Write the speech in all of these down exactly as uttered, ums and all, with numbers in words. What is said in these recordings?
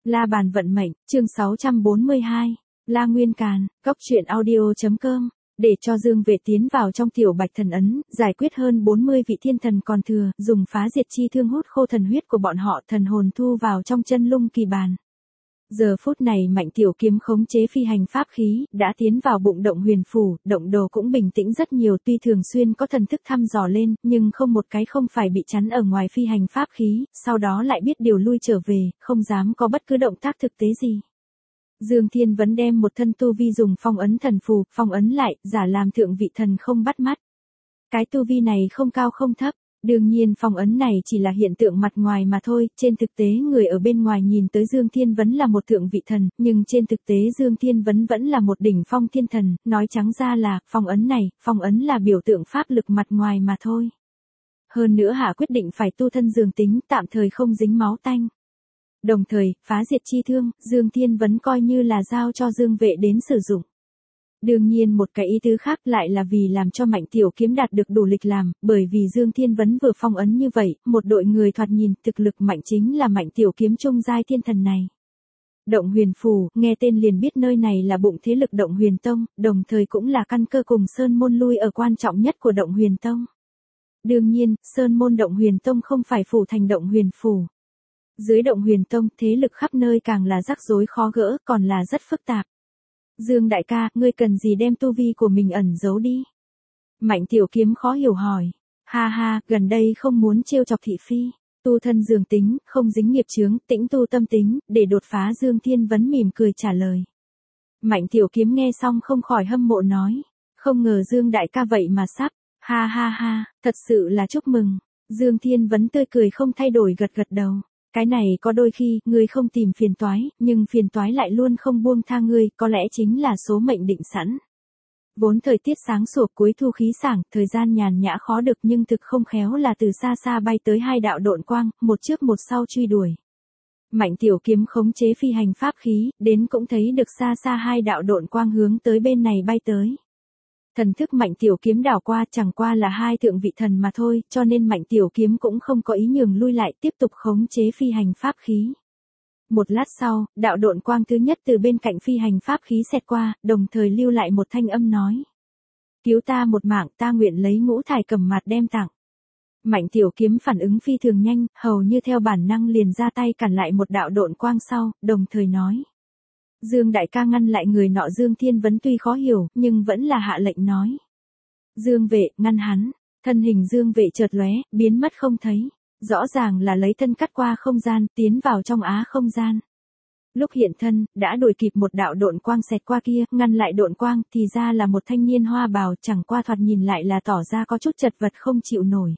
La bàn vận mệnh, chương sáu trăm bốn mươi hai. La Nguyên Càn, Cốc Truyện Audio.com. Để cho Dương Vệ tiến vào trong tiểu bạch thần ấn, giải quyết hơn bốn mươi vị thiên thần còn thừa, dùng phá diệt chi thương hút khô thần huyết của bọn họ, thần hồn thu vào trong chân lung kỳ bàn. Giờ phút này Mạnh Tiểu Kiếm khống chế phi hành pháp khí, đã tiến vào bụng động huyền phủ, động đồ cũng bình tĩnh rất nhiều, tuy thường xuyên có thần thức thăm dò lên, nhưng không một cái không phải bị chắn ở ngoài phi hành pháp khí, sau đó lại biết điều lui trở về, không dám có bất cứ động tác thực tế gì. Dương Thiên vẫn đem một thân tu vi dùng phong ấn thần phù, phong ấn lại, giả làm thượng vị thần không bắt mắt. Cái tu vi này không cao không thấp. Đương nhiên phong ấn này chỉ là hiện tượng mặt ngoài mà thôi, trên thực tế người ở bên ngoài nhìn tới Dương Thiên Vấn là một thượng vị thần, nhưng trên thực tế Dương Thiên Vấn vẫn là một đỉnh phong thiên thần, nói trắng ra là, phong ấn này, phong ấn là biểu tượng pháp lực mặt ngoài mà thôi. Hơn nữa hạ quyết định phải tu thân dương tính, tạm thời không dính máu tanh. Đồng thời, phá diệt chi thương, Dương Thiên Vấn coi như là giao cho Dương Vệ đến sử dụng. Đương nhiên một cái ý tứ khác lại là vì làm cho Mạnh Tiểu Kiếm đạt được đủ lịch làm, bởi vì Dương Thiên Vấn vừa phong ấn như vậy, một đội người thoạt nhìn thực lực mạnh chính là Mạnh Tiểu Kiếm trung giai thiên thần này. Động Huyền Phù, nghe tên liền biết nơi này là bụng thế lực Động Huyền Tông, đồng thời cũng là căn cơ cùng Sơn Môn lui ở quan trọng nhất của Động Huyền Tông. Đương nhiên, Sơn Môn Động Huyền Tông không phải phủ thành Động Huyền Phù. Dưới Động Huyền Tông, thế lực khắp nơi càng là rắc rối khó gỡ, còn là rất phức tạp. Dương đại ca, ngươi cần gì đem tu vi của mình ẩn giấu đi? Mạnh Tiểu Kiếm khó hiểu hỏi. Ha ha, gần đây không muốn trêu chọc thị phi. Tu thân dương tính, không dính nghiệp chướng, tĩnh tu tâm tính, để đột phá. Dương Thiên Vấn mỉm cười trả lời. Mạnh Tiểu Kiếm nghe xong không khỏi hâm mộ nói. Không ngờ Dương đại ca vậy mà sắp. Ha ha ha, thật sự là chúc mừng. Dương Thiên Vấn tươi cười không thay đổi gật gật đầu. Cái này có đôi khi, ngươi không tìm phiền toái, nhưng phiền toái lại luôn không buông tha ngươi, có lẽ chính là số mệnh định sẵn. Vốn thời tiết sáng sủa cuối thu khí sảng, thời gian nhàn nhã khó được nhưng thực không khéo là từ xa xa bay tới hai đạo độn quang, một trước một sau truy đuổi. Mạnh Tiểu Kiếm khống chế phi hành pháp khí, đến cũng thấy được xa xa hai đạo độn quang hướng tới bên này bay tới. Thần thức Mạnh Tiểu Kiếm đảo qua chẳng qua là hai thượng vị thần mà thôi, cho nên Mạnh Tiểu Kiếm cũng không có ý nhường lui lại, tiếp tục khống chế phi hành pháp khí. Một lát sau, đạo độn quang thứ nhất từ bên cạnh phi hành pháp khí xẹt qua, đồng thời lưu lại một thanh âm nói. Cứu ta một mạng, ta nguyện lấy ngũ thải cầm mặt đem tặng. Mạnh Tiểu Kiếm phản ứng phi thường nhanh, hầu như theo bản năng liền ra tay cản lại một đạo độn quang sau, đồng thời nói. Dương đại ca ngăn lại người nọ. Dương Thiên Vấn tuy khó hiểu, nhưng vẫn là hạ lệnh nói. Dương Vệ, ngăn hắn. Thân hình Dương Vệ chợt lóe, biến mất không thấy. Rõ ràng là lấy thân cắt qua không gian, tiến vào trong á không gian. Lúc hiện thân, đã đuổi kịp một đạo độn quang xẹt qua kia, ngăn lại độn quang, thì ra là một thanh niên hoa bào, chẳng qua thoạt nhìn lại là tỏ ra có chút chật vật không chịu nổi.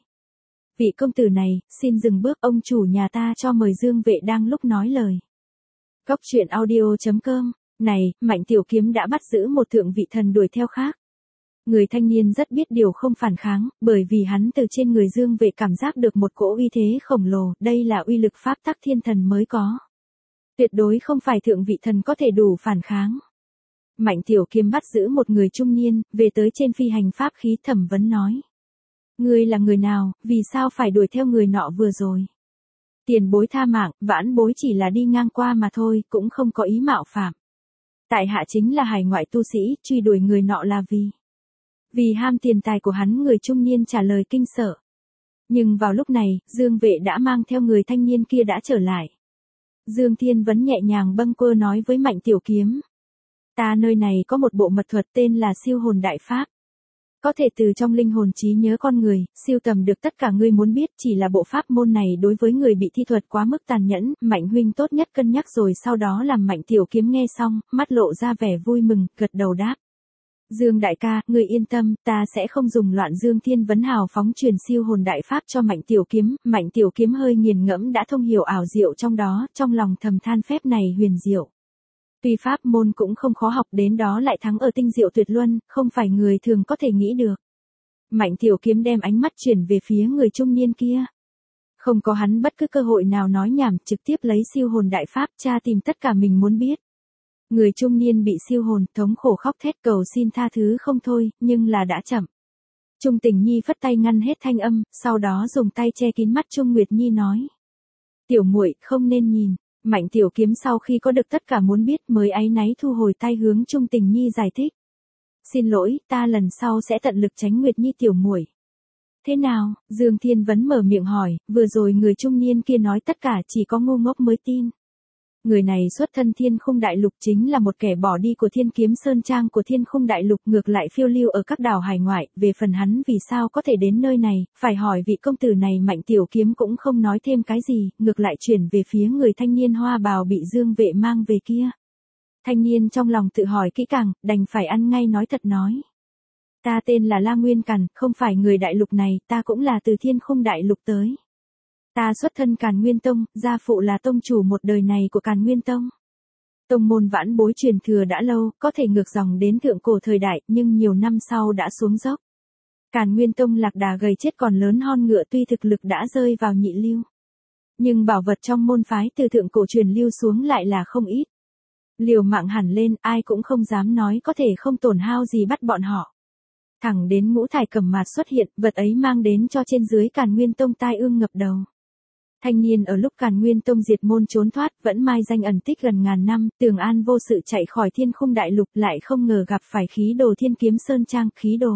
Vị công tử này, xin dừng bước, ông chủ nhà ta cho mời. Dương Vệ đang lúc nói lời. Cốc Truyện Audio.com. Này, Mạnh Tiểu Kiếm đã bắt giữ một thượng vị thần đuổi theo khác. Người thanh niên rất biết điều không phản kháng, bởi vì hắn từ trên người Dương Vệ cảm giác được một cỗ uy thế khổng lồ, đây là uy lực pháp tắc thiên thần mới có. Tuyệt đối không phải thượng vị thần có thể đủ phản kháng. Mạnh Tiểu Kiếm bắt giữ một người trung niên, về tới trên phi hành pháp khí thẩm vấn nói. Ngươi là người nào, vì sao phải đuổi theo người nọ vừa rồi? Tiền bối tha mạng, vãn bối chỉ là đi ngang qua mà thôi, cũng không có ý mạo phạm. Tại hạ chính là hải ngoại tu sĩ, truy đuổi người nọ là vì. Vì ham tiền tài của hắn. Người trung niên trả lời kinh sợ. Nhưng vào lúc này, Dương Vệ đã mang theo người thanh niên kia đã trở lại. Dương Thiên Vấn nhẹ nhàng bâng quơ nói với Mạnh Tiểu Kiếm. Ta nơi này có một bộ mật thuật tên là siêu hồn đại pháp. Có thể từ trong linh hồn trí nhớ con người, siêu tầm được tất cả ngươi muốn biết, chỉ là bộ pháp môn này đối với người bị thi thuật quá mức tàn nhẫn, Mạnh huynh tốt nhất cân nhắc rồi. Sau đó làm Mạnh Tiểu Kiếm nghe xong, mắt lộ ra vẻ vui mừng, gật đầu đáp. Dương đại ca, ngươi yên tâm, ta sẽ không dùng loạn. Dương Thiên Vấn hào phóng truyền siêu hồn đại pháp cho Mạnh Tiểu Kiếm, Mạnh Tiểu Kiếm hơi nghiền ngẫm đã thông hiểu ảo diệu trong đó, trong lòng thầm than phép này huyền diệu. Tuy pháp môn cũng không khó học, đến đó lại thắng ở tinh diệu tuyệt luân, không phải người thường có thể nghĩ được. Mạnh Tiểu Kiếm đem ánh mắt chuyển về phía người trung niên kia. Không có hắn bất cứ cơ hội nào nói nhảm, trực tiếp lấy siêu hồn đại pháp tra tìm tất cả mình muốn biết. Người trung niên bị siêu hồn, thống khổ khóc thét cầu xin tha thứ không thôi, nhưng là đã chậm. Trung Tình Nhi phất tay ngăn hết thanh âm, sau đó dùng tay che kín mắt Trung Nguyệt Nhi nói. Tiểu muội không nên nhìn. Mạnh Tiểu Kiếm sau khi có được tất cả muốn biết mới áy náy thu hồi tay hướng Trung Tình Nhi giải thích. Xin lỗi, ta lần sau sẽ tận lực tránh Nguyệt Nhi tiểu muội. Thế nào? Dương Thiên Vấn mở miệng hỏi, vừa rồi người trung niên kia nói tất cả chỉ có ngu ngốc mới tin. Người này xuất thân Thiên Khung Đại Lục, chính là một kẻ bỏ đi của Thiên Kiếm Sơn Trang của Thiên Khung Đại Lục, ngược lại phiêu lưu ở các đảo hải ngoại. Về phần hắn vì sao có thể đến nơi này, phải hỏi vị công tử này. Mạnh Tiểu Kiếm cũng không nói thêm cái gì, ngược lại chuyển về phía người thanh niên hoa bào bị Dương Vệ mang về kia. Thanh niên trong lòng tự hỏi kỹ càng, đành phải ăn ngay nói thật nói. Ta tên là La Nguyên Càn, không phải người đại lục này, ta cũng là từ Thiên Khung Đại Lục tới. Ta xuất thân Càn Nguyên Tông, gia phụ là tông chủ một đời này của Càn Nguyên Tông. Tông môn vãn bối truyền thừa đã lâu, có thể ngược dòng đến thượng cổ thời đại, nhưng nhiều năm sau đã xuống dốc. Càn Nguyên Tông lạc đà gầy chết còn lớn hon ngựa, tuy thực lực đã rơi vào nhị lưu. Nhưng bảo vật trong môn phái từ thượng cổ truyền lưu xuống lại là không ít. Liều mạng hẳn lên, ai cũng không dám nói có thể không tổn hao gì bắt bọn họ. Thẳng đến ngũ thải cầm mạt xuất hiện, vật ấy mang đến cho trên dưới Càn Nguyên Tông tai ương ngập đầu. Thanh niên ở lúc Càn Nguyên Tông diệt môn trốn thoát, vẫn mai danh ẩn tích gần ngàn năm, tường an vô sự chạy khỏi Thiên Khung Đại Lục, lại không ngờ gặp phải khí đồ Thiên Kiếm Sơn Trang, khí đồ.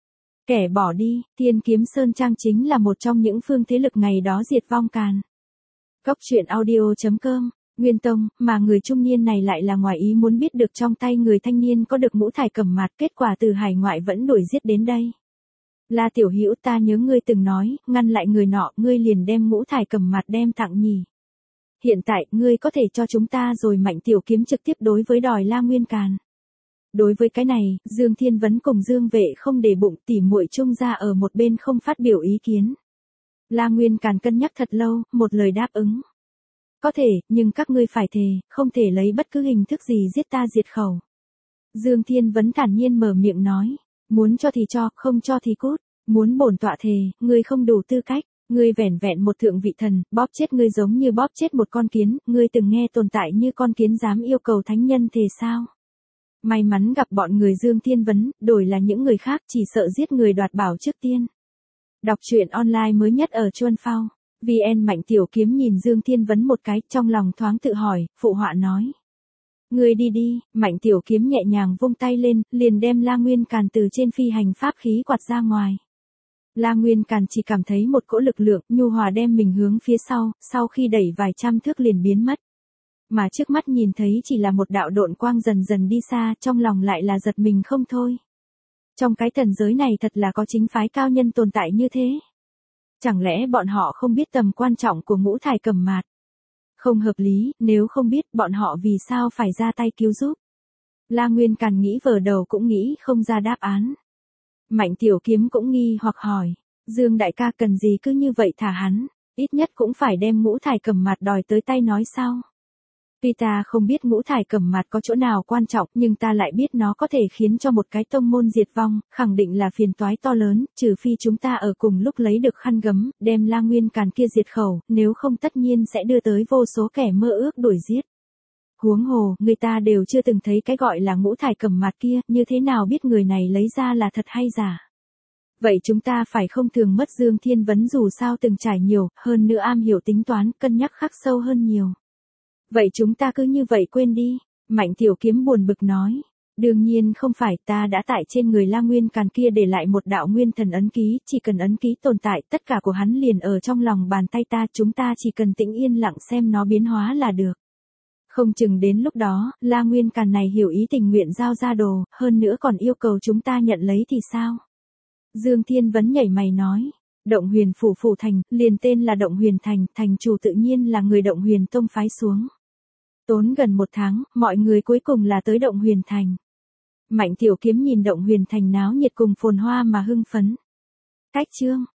Kẻ bỏ đi, Thiên Kiếm Sơn Trang chính là một trong những phương thế lực ngày đó diệt vong Càn. Góc truyện audio chấm com. Nguyên Tông, mà người trung niên này lại là ngoài ý muốn biết được trong tay người thanh niên có được ngũ thải cầm mạt, kết quả từ hải ngoại vẫn đuổi giết đến đây. La Tiểu Hữu, ta nhớ ngươi từng nói, ngăn lại người nọ, ngươi liền đem ngũ thải cầm mạt đem tặng nhỉ. Hiện tại, ngươi có thể cho chúng ta rồi. Mạnh Tiểu Kiếm trực tiếp đối với đòi La Nguyên Càn. Đối với cái này, Dương Thiên Vấn cùng Dương Vệ không để bụng, tỉ muội chung ra ở một bên không phát biểu ý kiến. La Nguyên Càn cân nhắc thật lâu, một lời đáp ứng. Có thể, nhưng các ngươi phải thề, không thể lấy bất cứ hình thức gì giết ta diệt khẩu. Dương Thiên Vấn thản nhiên mở miệng nói, muốn cho thì cho, không cho thì cút, muốn bổn tọa thề, ngươi không đủ tư cách, ngươi vẻn vẹn một thượng vị thần, bóp chết ngươi giống như bóp chết một con kiến, ngươi từng nghe tồn tại như con kiến dám yêu cầu thánh nhân thề sao? May mắn gặp bọn người Dương Thiên Vấn, đổi là những người khác chỉ sợ giết người đoạt bảo trước tiên. Đọc truyện online mới nhất ở Chuan Phao. vê en Mạnh Tiểu Kiếm nhìn Dương Thiên Vấn một cái, trong lòng thoáng tự hỏi, phụ họa nói. Ngươi đi đi. Mạnh Tiểu Kiếm nhẹ nhàng vung tay lên, liền đem La Nguyên Càn từ trên phi hành pháp khí quạt ra ngoài. La Nguyên Càn chỉ cảm thấy một cỗ lực lượng, nhu hòa đem mình hướng phía sau, sau khi đẩy vài trăm thước liền biến mất. Mà trước mắt nhìn thấy chỉ là một đạo độn quang dần dần đi xa, trong lòng lại là giật mình không thôi. Trong cái thần giới này thật là có chính phái cao nhân tồn tại như thế. Chẳng lẽ bọn họ không biết tầm quan trọng của ngũ thải cầm mạt? Không hợp lý, nếu không biết bọn họ vì sao phải ra tay cứu giúp. La Nguyên Càn nghĩ vờ đầu cũng nghĩ không ra đáp án. Mạnh Tiểu Kiếm cũng nghi hoặc hỏi, Dương đại ca cần gì cứ như vậy thả hắn, ít nhất cũng phải đem ngũ thải cầm mạt đòi tới tay nói sao? Tuy ta không biết ngũ thải cầm mạt có chỗ nào quan trọng, nhưng ta lại biết nó có thể khiến cho một cái tông môn diệt vong, khẳng định là phiền toái to lớn, trừ phi chúng ta ở cùng lúc lấy được khăn gấm, đem La Nguyên Càn kia diệt khẩu, nếu không tất nhiên sẽ đưa tới vô số kẻ mơ ước đuổi giết. Huống hồ, người ta đều chưa từng thấy cái gọi là ngũ thải cầm mạt kia, như thế nào biết người này lấy ra là thật hay giả? Vậy chúng ta phải không thường mất. Dương Thiên Vấn dù sao từng trải nhiều, hơn nữa am hiểu tính toán, cân nhắc khắc sâu hơn nhiều. Vậy chúng ta cứ như vậy quên đi. Mạnh Tiểu Kiếm buồn bực nói. Đương nhiên không phải, ta đã tại trên người La Nguyên Càn kia để lại một đạo nguyên thần ấn ký, chỉ cần ấn ký tồn tại, tất cả của hắn liền ở trong lòng bàn tay ta, chúng ta chỉ cần tĩnh yên lặng xem nó biến hóa là được. Không chừng đến lúc đó, La Nguyên Càn này hiểu ý tình nguyện giao ra đồ, hơn nữa còn yêu cầu chúng ta nhận lấy thì sao? Dương Thiên Vấn nhảy mày nói. Động Huyền Phủ Phủ Thành, liền tên là Động Huyền Thành, thành chủ tự nhiên là người Động Huyền Tông phái xuống. Tốn gần một tháng, mọi người cuối cùng là tới Động Huyền Thành. Mạnh Tiểu Kiếm nhìn Động Huyền Thành náo nhiệt cùng phồn hoa mà hưng phấn. Cách chương.